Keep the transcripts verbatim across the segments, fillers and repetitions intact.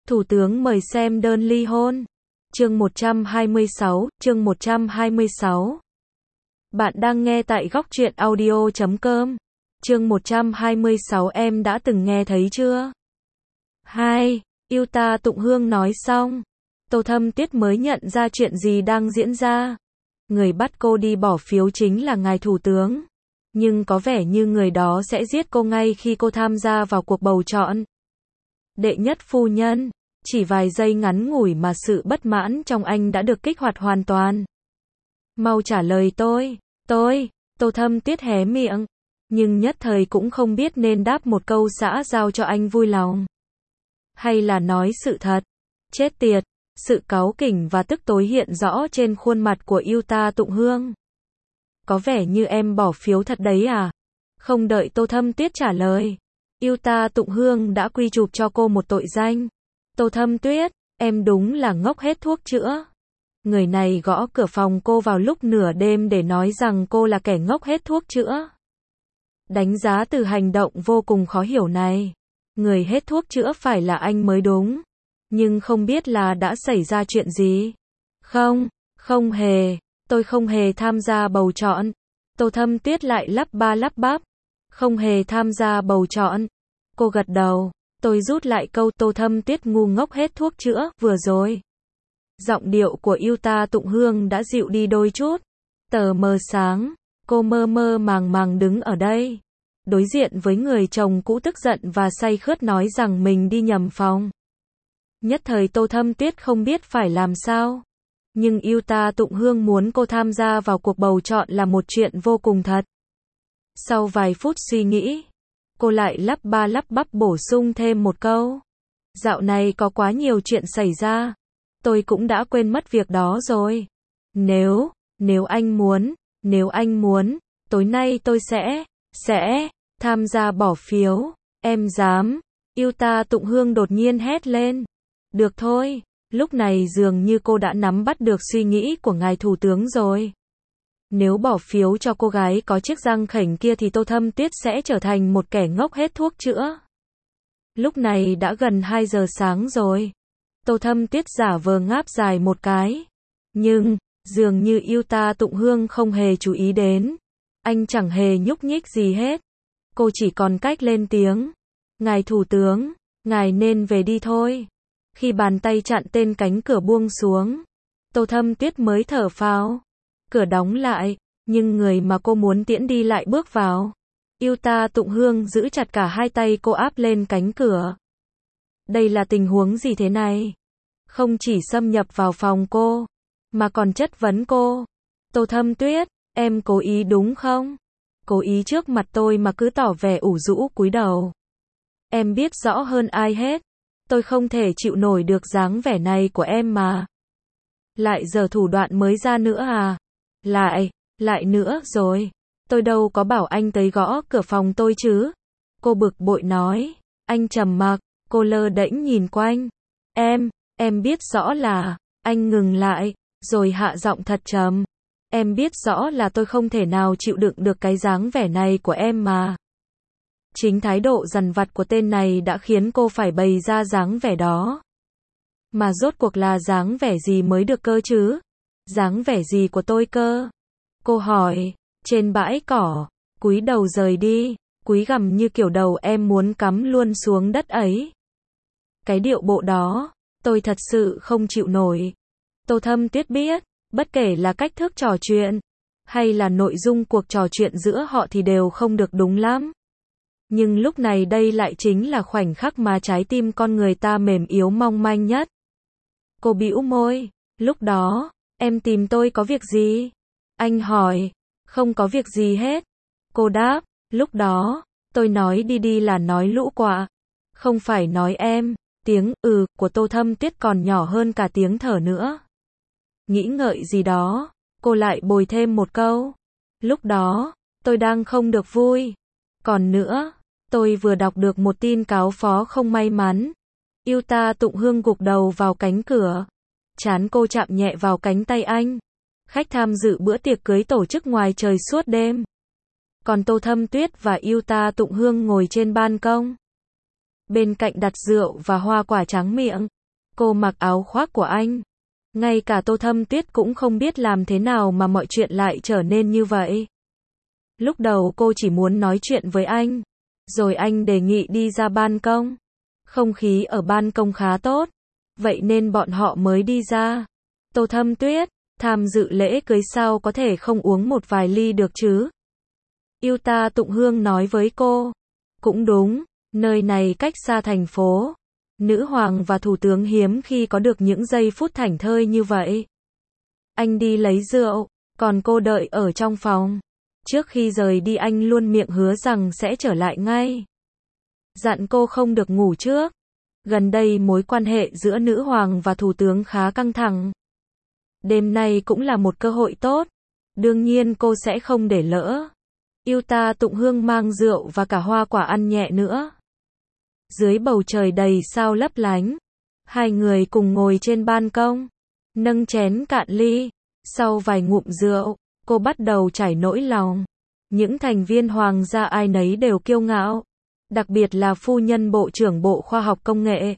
Thủ tướng mời xem đơn ly hôn. Chương một trăm hai mươi sáu, chương một trăm hai mươi sáu. Bạn đang nghe tại góc truyện audio chấm com. Chương một trăm hai mươi sáu em đã từng nghe thấy chưa? Hai, yêu ta tụng hương nói xong. Tô Thâm Tuyết mới nhận ra chuyện gì đang diễn ra. Người bắt cô đi bỏ phiếu chính là ngài thủ tướng. Nhưng có vẻ như người đó sẽ giết cô ngay khi cô tham gia vào cuộc bầu chọn. Đệ nhất phu nhân, chỉ vài giây ngắn ngủi mà sự bất mãn trong anh đã được kích hoạt hoàn toàn. Mau trả lời tôi, tôi, Tô Thâm Tuyết hé miệng, nhưng nhất thời cũng không biết nên đáp một câu xã giao cho anh vui lòng. Hay là nói sự thật. Chết tiệt, sự cáu kỉnh và tức tối hiện rõ trên khuôn mặt của yêu ta tụng hương. Có vẻ như em bỏ phiếu thật đấy à? Không đợi Tô Thâm Tuyết trả lời, yêu ta tụng hương đã quy chụp cho cô một tội danh. Tô Thâm Tuyết, em đúng là ngốc hết thuốc chữa. Người này gõ cửa phòng cô vào lúc nửa đêm để nói rằng cô là kẻ ngốc hết thuốc chữa. Đánh giá từ hành động vô cùng khó hiểu này, người hết thuốc chữa phải là anh mới đúng. Nhưng không biết là đã xảy ra chuyện gì. Không, không hề, tôi không hề tham gia bầu chọn. Tô Thâm Tuyết lại lắp ba lắp bắp. Không hề tham gia bầu chọn. Cô gật đầu. Tôi rút lại câu Tô Thâm Tuyết ngu ngốc hết thuốc chữa vừa rồi. Giọng điệu của yêu ta tụng hương đã dịu đi đôi chút. Tờ mờ sáng, cô mơ mơ màng màng đứng ở đây, đối diện với người chồng cũ tức giận và say khướt nói rằng mình đi nhầm phòng. Nhất thời Tô Thâm Tuyết không biết phải làm sao. Nhưng yêu ta tụng hương muốn cô tham gia vào cuộc bầu chọn là một chuyện vô cùng thật. Sau vài phút suy nghĩ, cô lại lắp ba lắp bắp bổ sung thêm một câu. Dạo này có quá nhiều chuyện xảy ra. Tôi cũng đã quên mất việc đó rồi. Nếu, nếu anh muốn, nếu anh muốn, tối nay tôi sẽ, sẽ, tham gia bỏ phiếu. Em dám. Yêu ta tụng hương đột nhiên hét lên. Được thôi. Lúc này dường như cô đã nắm bắt được suy nghĩ của ngài thủ tướng rồi. Nếu bỏ phiếu cho cô gái có chiếc răng khểnh kia thì Tô Thâm Tuyết sẽ trở thành một kẻ ngốc hết thuốc chữa. Lúc này đã gần hai giờ sáng rồi. Tô Thâm Tuyết giả vờ ngáp dài một cái. Nhưng, dường như yêu ta tụng hương không hề chú ý đến. Anh chẳng hề nhúc nhích gì hết. Cô chỉ còn cách lên tiếng. Ngài thủ tướng, ngài nên về đi thôi. Khi bàn tay chặn tên cánh cửa buông xuống, Tô Thâm Tuyết mới thở phào. Cửa đóng lại, nhưng người mà cô muốn tiễn đi lại bước vào. Yêu ta tụng hương giữ chặt cả hai tay cô áp lên cánh cửa. Đây là tình huống gì thế này? Không chỉ xâm nhập vào phòng cô, mà còn chất vấn cô. Tô Thâm Tuyết, em cố ý đúng không? Cố ý trước mặt tôi mà cứ tỏ vẻ ủ rũ cúi đầu. Em biết rõ hơn ai hết. Tôi không thể chịu nổi được dáng vẻ này của em mà. Lại giờ thủ đoạn mới ra nữa à? Lại, lại nữa rồi. Tôi đâu có bảo anh tới gõ cửa phòng tôi chứ. Cô bực bội nói. Anh trầm mặc, cô lơ đễnh nhìn quanh. Em, em biết rõ là, anh ngừng lại, rồi hạ giọng thật trầm. Em biết rõ là tôi không thể nào chịu đựng được cái dáng vẻ này của em mà. Chính thái độ dằn vặt của tên này đã khiến cô phải bày ra dáng vẻ đó. Mà rốt cuộc là dáng vẻ gì mới được cơ chứ? Dáng vẻ gì của tôi cơ? Cô hỏi. Trên bãi cỏ, cúi đầu rời đi, cúi gằm như kiểu đầu em muốn cắm luôn xuống đất ấy. Cái điệu bộ đó, tôi thật sự không chịu nổi. Tô Thâm Tuyết biết, bất kể là cách thức trò chuyện, hay là nội dung cuộc trò chuyện giữa họ thì đều không được đúng lắm. Nhưng lúc này đây lại chính là khoảnh khắc mà trái tim con người ta mềm yếu mong manh nhất. Cô bĩu môi. Lúc đó, em tìm tôi có việc gì? Anh hỏi. Không có việc gì hết. Cô đáp. Lúc đó, tôi nói đi đi là nói lũ quạ. Không phải nói em. Tiếng ừ của Tô Thâm Tuyết còn nhỏ hơn cả tiếng thở nữa. Nghĩ ngợi gì đó, cô lại bồi thêm một câu. Lúc đó, tôi đang không được vui. Còn nữa, tôi vừa đọc được một tin cáo phó không may mắn. Yêu ta tụng hương gục đầu vào cánh cửa. Trán cô chạm nhẹ vào cánh tay anh. Khách tham dự bữa tiệc cưới tổ chức ngoài trời suốt đêm. Còn Tô Thâm Tuyết và yêu ta tụng hương ngồi trên ban công. Bên cạnh đặt rượu và hoa quả tráng miệng. Cô mặc áo khoác của anh. Ngay cả Tô Thâm Tuyết cũng không biết làm thế nào mà mọi chuyện lại trở nên như vậy. Lúc đầu cô chỉ muốn nói chuyện với anh. Rồi anh đề nghị đi ra ban công. Không khí ở ban công khá tốt. Vậy nên bọn họ mới đi ra. Tô Thâm Tuyết, tham dự lễ cưới sao có thể không uống một vài ly được chứ? Yuta Tụng Hương nói với cô. Cũng đúng, nơi này cách xa thành phố. Nữ hoàng và thủ tướng hiếm khi có được những giây phút thảnh thơi như vậy. Anh đi lấy rượu, còn cô đợi ở trong phòng. Trước khi rời đi anh luôn miệng hứa rằng sẽ trở lại ngay. Dặn cô không được ngủ trước. Gần đây mối quan hệ giữa nữ hoàng và thủ tướng khá căng thẳng. Đêm nay cũng là một cơ hội tốt. Đương nhiên cô sẽ không để lỡ. Yuta Tụng Hương mang rượu và cả hoa quả ăn nhẹ nữa. Dưới bầu trời đầy sao lấp lánh, hai người cùng ngồi trên ban công, nâng chén cạn ly. Sau vài ngụm rượu, cô bắt đầu trải nỗi lòng. Những thành viên hoàng gia ai nấy đều kiêu ngạo, đặc biệt là phu nhân Bộ trưởng Bộ Khoa học Công nghệ.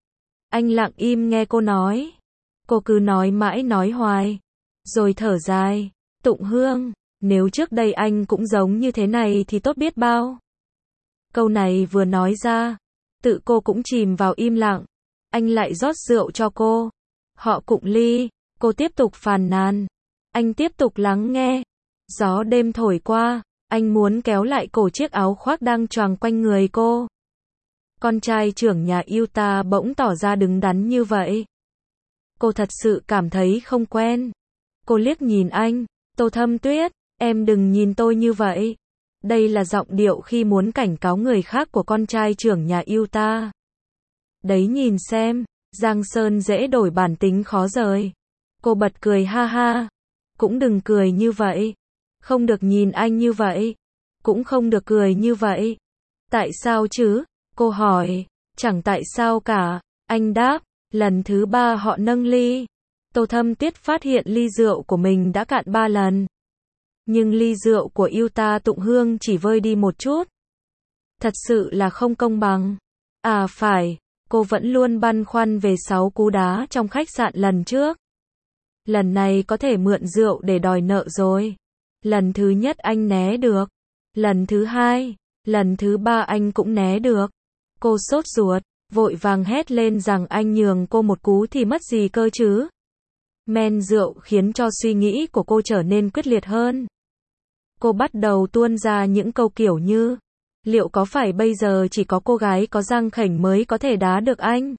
Anh lặng im nghe cô nói. Cô cứ nói mãi nói hoài, rồi thở dài. Tụng Hương, nếu trước đây anh cũng giống như thế này thì tốt biết bao. Câu này vừa nói ra, tự cô cũng chìm vào im lặng. Anh lại rót rượu cho cô. Họ cụng ly, cô tiếp tục phàn nàn. Anh tiếp tục lắng nghe. Gió đêm thổi qua, anh muốn kéo lại cổ chiếc áo khoác đang choàng quanh người cô. Con trai trưởng nhà Yuta bỗng tỏ ra đứng đắn như vậy. Cô thật sự cảm thấy không quen. Cô liếc nhìn anh. Tô Thâm Tuyết, em đừng nhìn tôi như vậy. Đây là giọng điệu khi muốn cảnh cáo người khác của con trai trưởng nhà Yuta. Đấy nhìn xem, Giang Sơn dễ đổi bản tính khó rời. Cô bật cười ha ha. Cũng đừng cười như vậy. Không được nhìn anh như vậy. Cũng không được cười như vậy. Tại sao chứ? Cô hỏi. Chẳng tại sao cả. Anh đáp. Lần thứ ba họ nâng ly. Tô Thâm Tuyết phát hiện ly rượu của mình đã cạn ba lần. Nhưng ly rượu của Yuta Tụng Hương chỉ vơi đi một chút. Thật sự là không công bằng. À phải, cô vẫn luôn băn khoăn về sáu cú đá trong khách sạn lần trước. Lần này có thể mượn rượu để đòi nợ rồi. Lần thứ nhất anh né được. Lần thứ hai, lần thứ ba anh cũng né được. Cô sốt ruột, vội vàng hét lên rằng anh nhường cô một cú thì mất gì cơ chứ. Men rượu khiến cho suy nghĩ của cô trở nên quyết liệt hơn. Cô bắt đầu tuôn ra những câu kiểu như, liệu có phải bây giờ chỉ có cô gái có răng khểnh mới có thể đá được anh?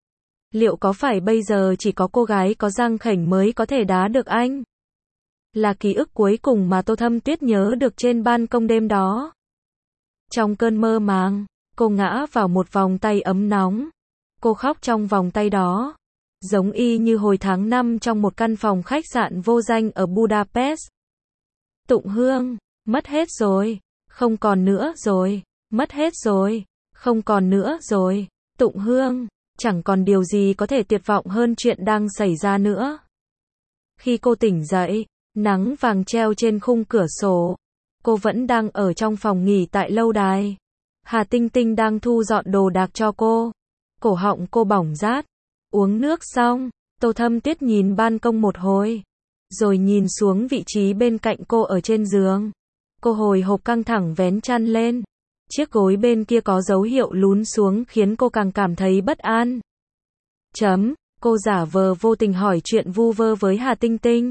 Liệu có phải bây giờ chỉ có cô gái có răng khểnh mới có thể đá được anh? Là ký ức cuối cùng mà Tô Thâm Tuyết nhớ được trên ban công đêm đó. Trong cơn mơ màng, cô ngã vào một vòng tay ấm nóng. Cô khóc trong vòng tay đó. Giống y như hồi tháng năm trong một căn phòng khách sạn vô danh ở Budapest. Tụng Hương, mất hết rồi. Không còn nữa rồi. Mất hết rồi. Không còn nữa rồi. Tụng Hương, chẳng còn điều gì có thể tuyệt vọng hơn chuyện đang xảy ra nữa. Khi cô tỉnh dậy, nắng vàng treo trên khung cửa sổ. Cô vẫn đang ở trong phòng nghỉ tại lâu đài. Hà Tinh Tinh đang thu dọn đồ đạc cho cô. Cổ họng cô bỏng rát. Uống nước xong, Tô Thâm Tuyết nhìn ban công một hồi. Rồi nhìn xuống vị trí bên cạnh cô ở trên giường. Cô hồi hộp căng thẳng vén chăn lên. Chiếc gối bên kia có dấu hiệu lún xuống khiến cô càng cảm thấy bất an. Chấm, cô giả vờ vô tình hỏi chuyện vu vơ với Hà Tinh Tinh.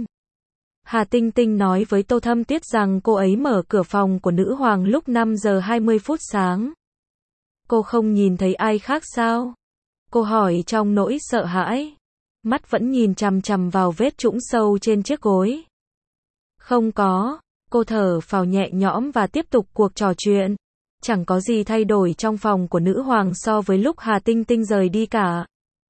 Hà Tinh Tinh nói với Tô Thâm Tuyết rằng cô ấy mở cửa phòng của nữ hoàng lúc năm giờ hai mươi phút sáng. Cô không nhìn thấy ai khác sao? Cô hỏi trong nỗi sợ hãi. Mắt vẫn nhìn chằm chằm vào vết trũng sâu trên chiếc gối. Không có. Cô thở phào nhẹ nhõm và tiếp tục cuộc trò chuyện. Chẳng có gì thay đổi trong phòng của nữ hoàng so với lúc Hà Tinh Tinh rời đi cả.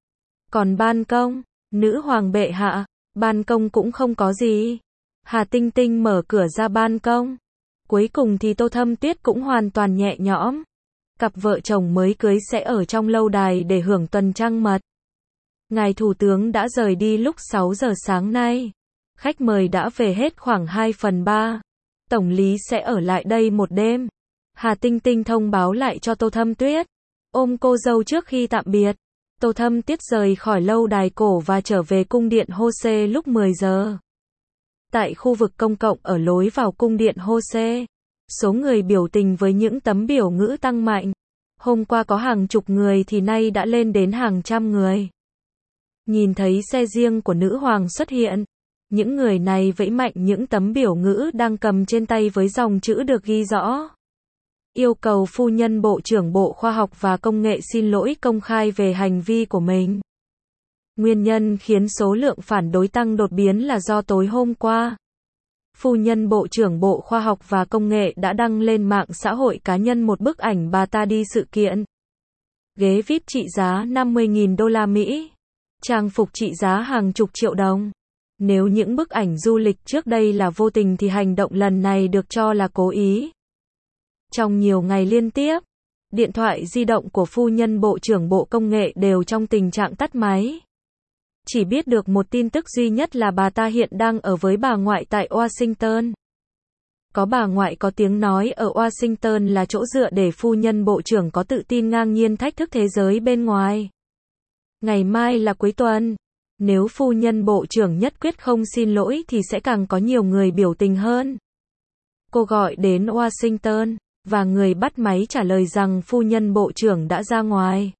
Còn ban công, nữ hoàng bệ hạ, ban công cũng không có gì. Hà Tinh Tinh mở cửa ra ban công. Cuối cùng thì Tô Thâm Tuyết cũng hoàn toàn nhẹ nhõm. Cặp vợ chồng mới cưới sẽ ở trong lâu đài để hưởng tuần trăng mật. Ngài Thủ tướng đã rời đi lúc sáu giờ sáng nay. Khách mời đã về hết khoảng hai phần ba. Tổng lý sẽ ở lại đây một đêm. Hà Tinh Tinh thông báo lại cho Tô Thâm Tuyết. Ôm cô dâu trước khi tạm biệt. Tô Thâm Tiết rời khỏi lâu đài cổ và trở về cung điện Hô-xê lúc mười giờ. Tại khu vực công cộng ở lối vào cung điện Hô-xê, số người biểu tình với những tấm biểu ngữ tăng mạnh. Hôm qua có hàng chục người thì nay đã lên đến hàng trăm người. Nhìn thấy xe riêng của nữ hoàng xuất hiện, những người này vẫy mạnh những tấm biểu ngữ đang cầm trên tay với dòng chữ được ghi rõ. Yêu cầu phu nhân Bộ trưởng Bộ Khoa học và Công nghệ xin lỗi công khai về hành vi của mình. Nguyên nhân khiến số lượng phản đối tăng đột biến là do tối hôm qua, phu nhân Bộ trưởng Bộ Khoa học và Công nghệ đã đăng lên mạng xã hội cá nhân một bức ảnh bà ta đi sự kiện. Ghế vi ai pi trị giá năm mươi nghìn đô la Mỹ. Trang phục trị giá hàng chục triệu đồng. Nếu những bức ảnh du lịch trước đây là vô tình thì hành động lần này được cho là cố ý. Trong nhiều ngày liên tiếp, điện thoại di động của phu nhân Bộ trưởng Bộ Công nghệ đều trong tình trạng tắt máy. Chỉ biết được một tin tức duy nhất là bà ta hiện đang ở với bà ngoại tại Washington. Có bà ngoại có tiếng nói ở Washington là chỗ dựa để phu nhân Bộ trưởng có tự tin ngang nhiên thách thức thế giới bên ngoài. Ngày mai là cuối tuần. Nếu phu nhân Bộ trưởng nhất quyết không xin lỗi thì sẽ càng có nhiều người biểu tình hơn. Cô gọi đến Washington, và người bắt máy trả lời rằng phu nhân Bộ trưởng đã ra ngoài.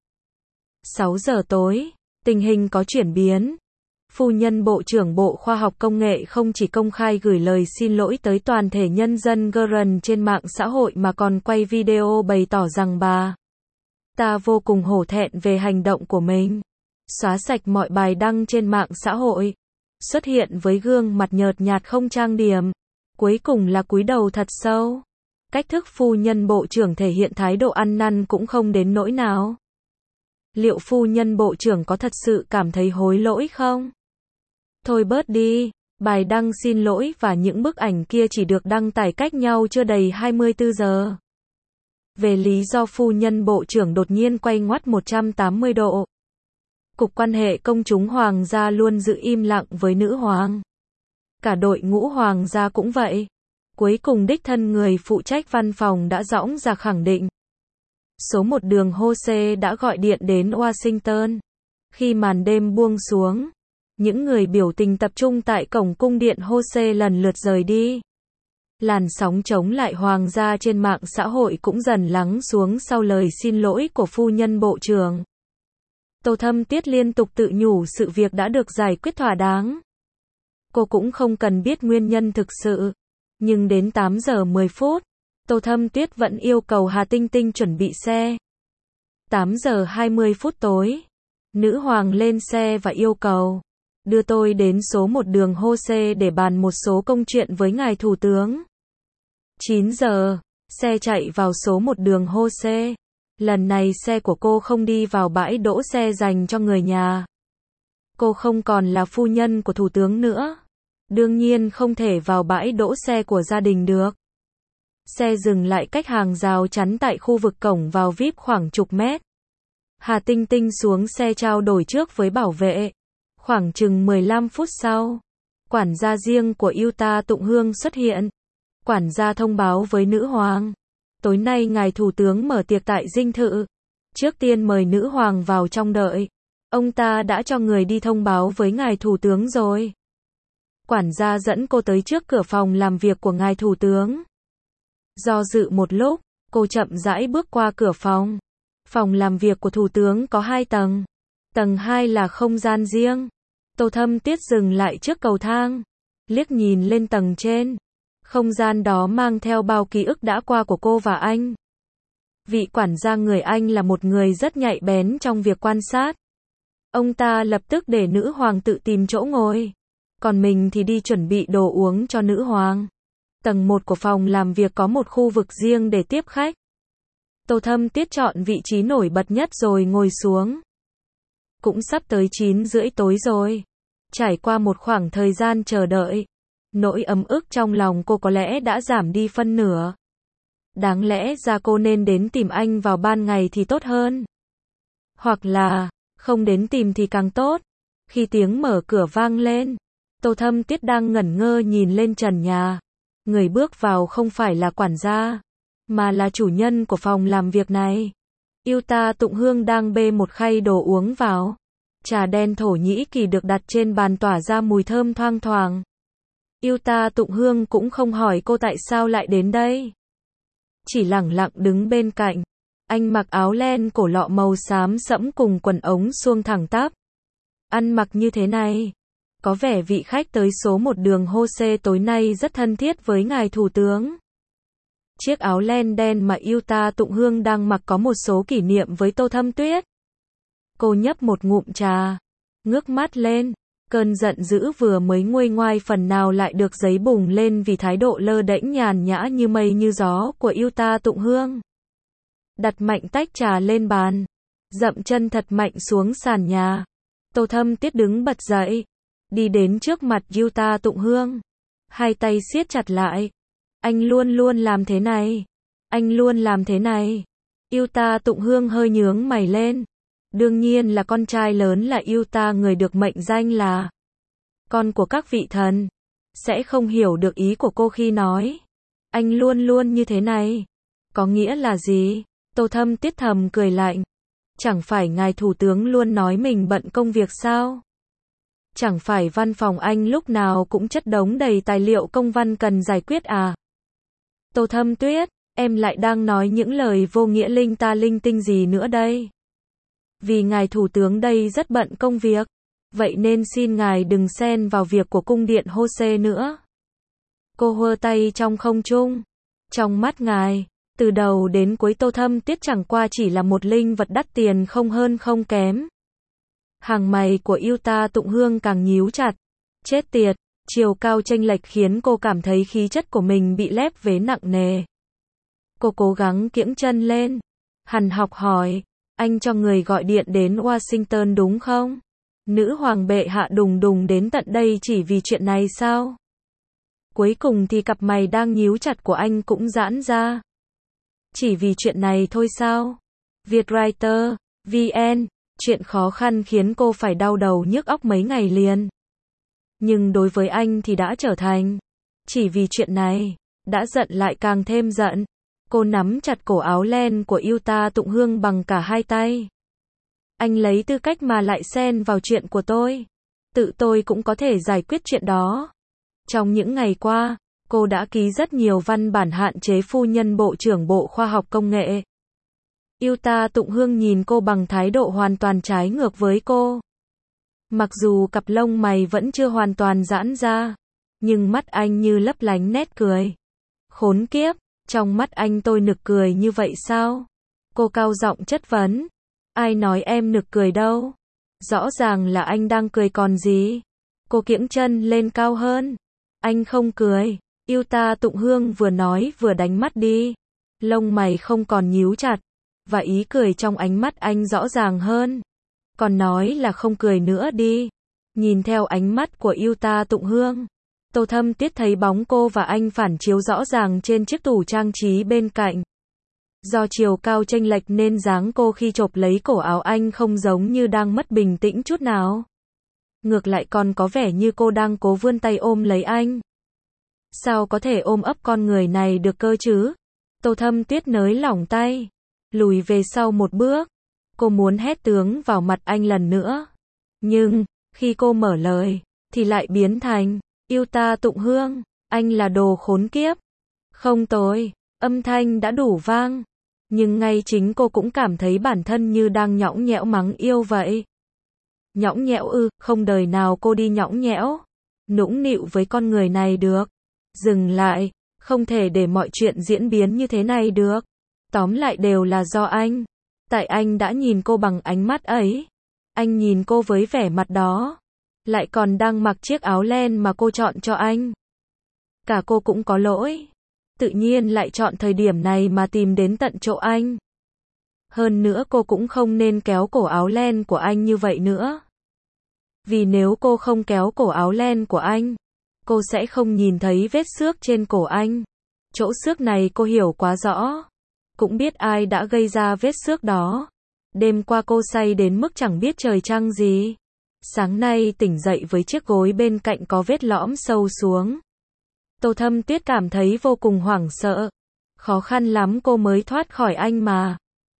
sáu giờ tối, tình hình có chuyển biến. Phu nhân Bộ trưởng Bộ Khoa học Công nghệ không chỉ công khai gửi lời xin lỗi tới toàn thể nhân dân Iran trên mạng xã hội mà còn quay video bày tỏ rằng bà ta vô cùng hổ thẹn về hành động của mình. Xóa sạch mọi bài đăng trên mạng xã hội. Xuất hiện với gương mặt nhợt nhạt không trang điểm. Cuối cùng là cúi đầu thật sâu. Cách thức phu nhân Bộ trưởng thể hiện thái độ ăn năn cũng không đến nỗi nào. Liệu phu nhân Bộ trưởng có thật sự cảm thấy hối lỗi không? Thôi bớt đi, bài đăng xin lỗi và những bức ảnh kia chỉ được đăng tải cách nhau chưa đầy hai mươi tư giờ. Về lý do phu nhân Bộ trưởng đột nhiên quay ngoắt một trăm tám mươi độ. Cục quan hệ công chúng hoàng gia luôn giữ im lặng với nữ hoàng. Cả đội ngũ hoàng gia cũng vậy. Cuối cùng đích thân người phụ trách văn phòng đã dõng ra khẳng định. Số một đường Hô-xê đã gọi điện đến Washington. Khi màn đêm buông xuống, những người biểu tình tập trung tại cổng cung điện Hô-xê lần lượt rời đi. Làn sóng chống lại hoàng gia trên mạng xã hội cũng dần lắng xuống sau lời xin lỗi của phu nhân Bộ trưởng. Tô Thâm Tiết liên tục tự nhủ sự việc đã được giải quyết thỏa đáng. Cô cũng không cần biết nguyên nhân thực sự. Nhưng đến tám giờ mười phút, Tô Thâm Tiết vẫn yêu cầu Hà Tinh Tinh chuẩn bị xe. tám giờ hai mươi phút tối, nữ hoàng lên xe và yêu cầu đưa tôi đến số một đường Hô-xê để bàn một số công chuyện với ngài thủ tướng. chín giờ, xe chạy vào số một đường Hô-xê. Lần này xe của cô không đi vào bãi đỗ xe dành cho người nhà. Cô không còn là phu nhân của thủ tướng nữa. Đương nhiên không thể vào bãi đỗ xe của gia đình được. Xe dừng lại cách hàng rào chắn tại khu vực cổng vào vi ai pi khoảng chục mét. Hà Tinh Tinh xuống xe trao đổi trước với bảo vệ. Khoảng chừng mười lăm phút sau, quản gia riêng của Utah Tụng Hương xuất hiện. Quản gia thông báo với nữ hoàng. Tối nay ngài thủ tướng mở tiệc tại dinh thự. Trước tiên mời nữ hoàng vào trong đợi. Ông ta đã cho người đi thông báo với ngài thủ tướng rồi. Quản gia dẫn cô tới trước cửa phòng làm việc của ngài thủ tướng. Do dự một lúc, cô chậm rãi bước qua cửa phòng. Phòng làm việc của thủ tướng có hai tầng. Tầng hai là không gian riêng. Tô Thâm Tiết dừng lại trước cầu thang. Liếc nhìn lên tầng trên. Không gian đó mang theo bao ký ức đã qua của cô và anh. Vị quản gia người Anh là một người rất nhạy bén trong việc quan sát. Ông ta lập tức để nữ hoàng tự tìm chỗ ngồi. Còn mình thì đi chuẩn bị đồ uống cho nữ hoàng. Tầng một của phòng làm việc có một khu vực riêng để tiếp khách. Tô Thâm Tiết chọn vị trí nổi bật nhất rồi ngồi xuống. Cũng sắp tới chín rưỡi tối rồi. Trải qua một khoảng thời gian chờ đợi, nỗi ấm ức trong lòng cô có lẽ đã giảm đi phân nửa. Đáng lẽ ra cô nên đến tìm anh vào ban ngày thì tốt hơn. Hoặc là, không đến tìm thì càng tốt. Khi tiếng mở cửa vang lên, Tô Thâm Tiết đang ngẩn ngơ nhìn lên trần nhà. Người bước vào không phải là quản gia, mà là chủ nhân của phòng làm việc này. Yuta Tụng Hương đang bê một khay đồ uống vào. Trà đen Thổ Nhĩ Kỳ được đặt trên bàn tỏa ra mùi thơm thoang thoảng. Yuta Tụng Hương cũng không hỏi cô tại sao lại đến đây. Chỉ lẳng lặng đứng bên cạnh. Anh mặc áo len cổ lọ màu xám sẫm cùng quần ống suông thẳng tắp. Ăn mặc như thế này, có vẻ vị khách tới số một đường Hose tối nay rất thân thiết với ngài thủ tướng. Chiếc áo len đen mà Yuta Tụng Hương đang mặc có một số kỷ niệm với Tô Thâm Tuyết. Cô nhấp một ngụm trà, ngước mắt lên, cơn giận dữ vừa mới nguôi ngoai phần nào lại được giấy bùng lên vì thái độ lơ đễnh nhàn nhã như mây như gió của Yuta Tụng Hương. Đặt mạnh tách trà lên bàn, dậm chân thật mạnh xuống sàn nhà. Tô Thâm Tuyết đứng bật dậy, đi đến trước mặt Yuta Tụng Hương, hai tay siết chặt lại. Anh luôn luôn làm thế này, anh luôn làm thế này. Yuta Tụng Hương hơi nhướng mày lên. Đương nhiên là con trai lớn là Yuta, người được mệnh danh là con của các vị thần, sẽ không hiểu được ý của cô khi nói anh luôn luôn như thế này. Có nghĩa là gì? Tô Thâm Tuyết thầm cười lạnh. Chẳng phải ngài thủ tướng luôn nói mình bận công việc sao? Chẳng phải văn phòng anh lúc nào cũng chất đống đầy tài liệu công văn cần giải quyết à? Tô Thâm Tuyết, em lại đang nói những lời vô nghĩa linh ta linh tinh gì nữa đây? Vì ngài thủ tướng đây rất bận công việc, vậy nên xin ngài đừng xen vào việc của cung điện Hose nữa. Cô hơ tay trong không trung. Trong mắt ngài, từ đầu đến cuối Tô Thâm Tuyết chẳng qua chỉ là một linh vật đắt tiền không hơn không kém. Hàng mày của Yuta Tụng Hương càng nhíu chặt. Chết tiệt, chiều cao chênh lệch khiến cô cảm thấy khí chất của mình bị lép vế nặng nề. Cô cố gắng kiễng chân lên, hằn học hỏi, anh cho người gọi điện đến Washington đúng không? Nữ hoàng bệ hạ đùng đùng đến tận đây chỉ vì chuyện này sao? Cuối cùng thì cặp mày đang nhíu chặt của anh cũng giãn ra. Chỉ vì chuyện này thôi sao? Vietwriter, vê en, chuyện khó khăn khiến cô phải đau đầu nhức óc mấy ngày liền. Nhưng đối với anh thì đã trở thành, chỉ vì chuyện này, đã giận lại càng thêm giận. Cô nắm chặt cổ áo len của Yuta Tụng Hương bằng cả hai tay. Anh lấy tư cách mà lại xen vào chuyện của tôi. Tự tôi cũng có thể giải quyết chuyện đó. Trong những ngày qua, cô đã ký rất nhiều văn bản hạn chế phu nhân Bộ trưởng Bộ Khoa học Công nghệ. Yuta Tụng Hương nhìn cô bằng thái độ hoàn toàn trái ngược với cô. Mặc dù cặp lông mày vẫn chưa hoàn toàn giãn ra, nhưng mắt anh như lấp lánh nét cười. Khốn kiếp, trong mắt anh tôi nực cười như vậy sao? Cô cao giọng chất vấn. Ai nói em nực cười đâu? Rõ ràng là anh đang cười còn gì? Cô kiễng chân lên cao hơn. Anh không cười. Yuta Tụng Hương vừa nói vừa đánh mắt đi. Lông mày không còn nhíu chặt, và ý cười trong ánh mắt anh rõ ràng hơn. Còn nói là không cười nữa đi. Nhìn theo ánh mắt của Yuta Tụng Hương, Tô Thâm Tuyết thấy bóng cô và anh phản chiếu rõ ràng trên chiếc tủ trang trí bên cạnh. Do chiều cao chênh lệch nên dáng cô khi chộp lấy cổ áo anh không giống như đang mất bình tĩnh chút nào. Ngược lại còn có vẻ như cô đang cố vươn tay ôm lấy anh. Sao có thể ôm ấp con người này được cơ chứ? Tô Thâm Tuyết nới lỏng tay, lùi về sau một bước. Cô muốn hét tướng vào mặt anh lần nữa. Nhưng, khi cô mở lời, thì lại biến thành, Yuta Tụng Hương, anh là đồ khốn kiếp. Không tôi, âm thanh đã đủ vang. Nhưng ngay chính cô cũng cảm thấy bản thân như đang nhõng nhẽo mắng yêu vậy. Nhõng nhẽo ư, không đời nào cô đi nhõng nhẽo, nũng nịu với con người này được. Dừng lại, không thể để mọi chuyện diễn biến như thế này được. Tóm lại đều là do anh. Tại anh đã nhìn cô bằng ánh mắt ấy. Anh nhìn cô với vẻ mặt đó. Lại còn đang mặc chiếc áo len mà cô chọn cho anh. Cả cô cũng có lỗi. Tự nhiên lại chọn thời điểm này mà tìm đến tận chỗ anh. Hơn nữa cô cũng không nên kéo cổ áo len của anh như vậy nữa. Vì nếu cô không kéo cổ áo len của anh, cô sẽ không nhìn thấy vết xước trên cổ anh. Chỗ xước này cô hiểu quá rõ. Cũng biết ai đã gây ra vết xước đó. Đêm qua cô say đến mức chẳng biết trời trăng gì. Sáng nay tỉnh dậy với chiếc gối bên cạnh có vết lõm sâu xuống. Tô Thâm Tuyết cảm thấy vô cùng hoảng sợ. Khó khăn lắm cô mới thoát khỏi anh mà.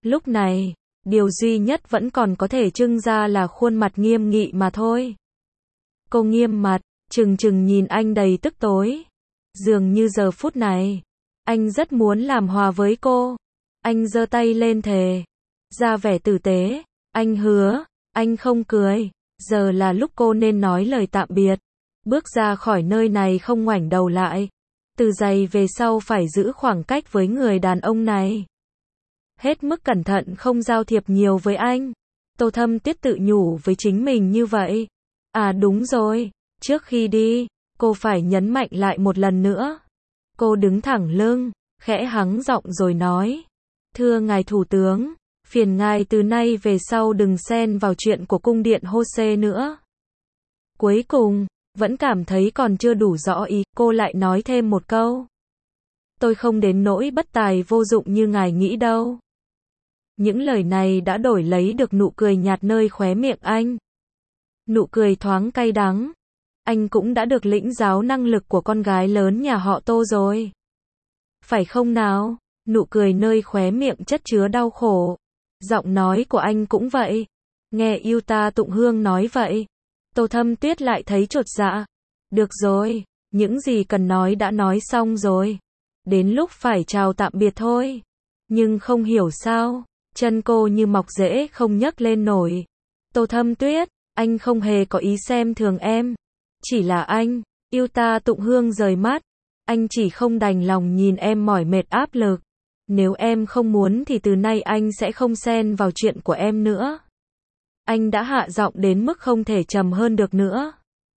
Lúc này, điều duy nhất vẫn còn có thể trưng ra là khuôn mặt nghiêm nghị mà thôi. Cô nghiêm mặt, trừng trừng nhìn anh đầy tức tối. Dường như giờ phút này, anh rất muốn làm hòa với cô. Anh giơ tay lên thề, ra vẻ tử tế. Anh hứa, anh không cười. Giờ là lúc cô nên nói lời tạm biệt. Bước ra khỏi nơi này không ngoảnh đầu lại. Từ giây về sau phải giữ khoảng cách với người đàn ông này. Hết mức cẩn thận không giao thiệp nhiều với anh. Tô Thâm Tiết tự nhủ với chính mình như vậy. À đúng rồi, trước khi đi, cô phải nhấn mạnh lại một lần nữa. Cô đứng thẳng lưng, khẽ hắng giọng rồi nói. Thưa ngài thủ tướng, phiền ngài từ nay về sau đừng xen vào chuyện của cung điện Hô-xê nữa. Cuối cùng, vẫn cảm thấy còn chưa đủ rõ ý, cô lại nói thêm một câu. Tôi không đến nỗi bất tài vô dụng như ngài nghĩ đâu. Những lời này đã đổi lấy được nụ cười nhạt nơi khóe miệng anh. Nụ cười thoáng cay đắng. Anh cũng đã được lĩnh giáo năng lực của con gái lớn nhà họ Tô rồi. Phải không nào? Nụ cười nơi khóe miệng chất chứa đau khổ. Giọng nói của anh cũng vậy. Nghe Yuta Tụng Hương nói vậy, Tô Thâm Tuyết lại thấy chột dạ. Được rồi, những gì cần nói đã nói xong rồi. Đến lúc phải chào tạm biệt thôi. Nhưng không hiểu sao, chân cô như mọc rễ không nhấc lên nổi. Tô Thâm Tuyết, anh không hề có ý xem thường em. Chỉ là anh, Yuta Tụng Hương rời mắt. Anh chỉ không đành lòng nhìn em mỏi mệt áp lực. Nếu em không muốn thì từ nay anh sẽ không xen vào chuyện của em nữa. Anh đã hạ giọng đến mức không thể trầm hơn được nữa.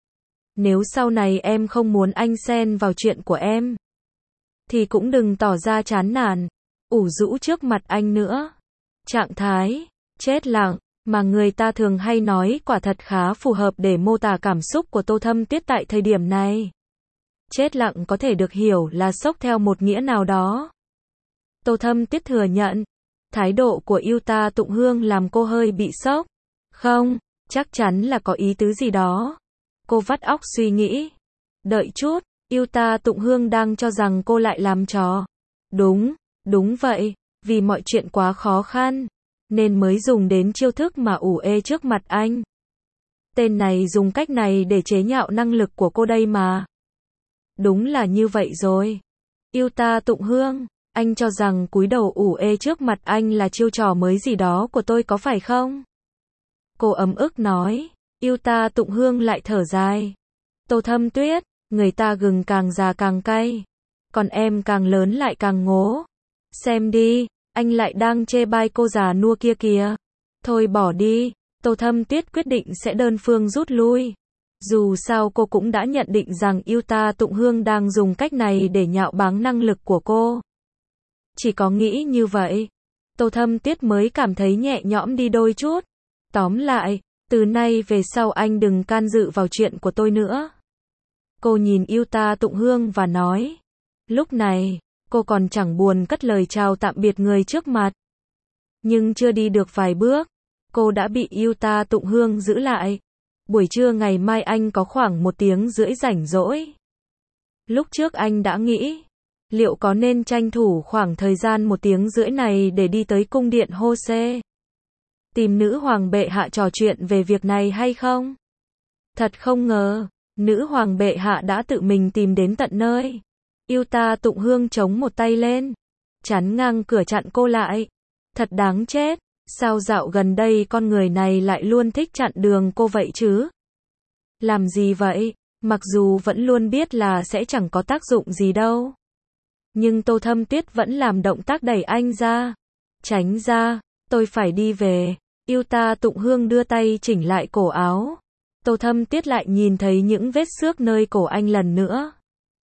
Nếu sau này em không muốn anh xen vào chuyện của em, thì cũng đừng tỏ ra chán nản, ủ rũ trước mặt anh nữa. Trạng thái chết lặng mà người ta thường hay nói quả thật khá phù hợp để mô tả cảm xúc của Tô Thâm Tiết tại thời điểm này. Chết lặng có thể được hiểu là sốc theo một nghĩa nào đó. Tô Thâm Tiết thừa nhận, thái độ của Yuta Tụng Hương làm cô hơi bị sốc. Không, chắc chắn là có ý tứ gì đó. Cô vắt óc suy nghĩ. Đợi chút, Yuta Tụng Hương đang cho rằng cô lại làm trò. Đúng, đúng vậy, vì mọi chuyện quá khó khăn, nên mới dùng đến chiêu thức mà ủ ê trước mặt anh. Tên này dùng cách này để chế nhạo năng lực của cô đây mà. Đúng là như vậy rồi. Yuta Tụng Hương, anh cho rằng cúi đầu ủ ê trước mặt anh là chiêu trò mới gì đó của tôi có phải không? Cô ấm ức nói. Yuta Tụng Hương lại thở dài. Tô Thâm Tuyết, người ta gừng càng già càng cay, còn em càng lớn lại càng ngố. Xem đi, anh lại đang chê bai cô già nua kia kìa. Thôi bỏ đi, Tô Thâm Tuyết quyết định sẽ đơn phương rút lui. Dù sao cô cũng đã nhận định rằng Yuta Tụng Hương đang dùng cách này để nhạo báng năng lực của cô. Chỉ có nghĩ như vậy, Tô Thâm Tuyết mới cảm thấy nhẹ nhõm đi đôi chút. Tóm lại, từ nay về sau anh đừng can dự vào chuyện của tôi nữa. Cô nhìn Yuta Tụng Hương và nói. Lúc này, cô còn chẳng buồn cất lời chào tạm biệt người trước mặt. Nhưng chưa đi được vài bước, cô đã bị Yuta Tụng Hương giữ lại. Buổi trưa ngày mai anh có khoảng một tiếng rưỡi rảnh rỗi. Lúc trước anh đã nghĩ, liệu có nên tranh thủ khoảng thời gian một tiếng rưỡi này để đi tới cung điện Hô-xê, tìm nữ hoàng bệ hạ trò chuyện về việc này hay không? Thật không ngờ, nữ hoàng bệ hạ đã tự mình tìm đến tận nơi. Yuta Tụng Hương chống một tay lên, chắn ngang cửa chặn cô lại. Thật đáng chết, sao dạo gần đây con người này lại luôn thích chặn đường cô vậy chứ? Làm gì vậy? Mặc dù vẫn luôn biết là sẽ chẳng có tác dụng gì đâu. Nhưng Tô Thâm Tuyết vẫn làm động tác đẩy anh ra. Tránh ra, tôi phải đi về. Yuta Tụng Hương đưa tay chỉnh lại cổ áo. Tô Thâm Tuyết lại nhìn thấy những vết xước nơi cổ anh lần nữa.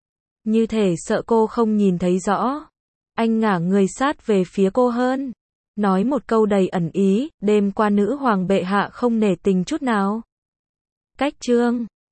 Như thể sợ cô không nhìn thấy rõ. Anh ngả người sát về phía cô hơn. Nói một câu đầy ẩn ý, đêm qua nữ hoàng bệ hạ không nể tình chút nào. Cách chương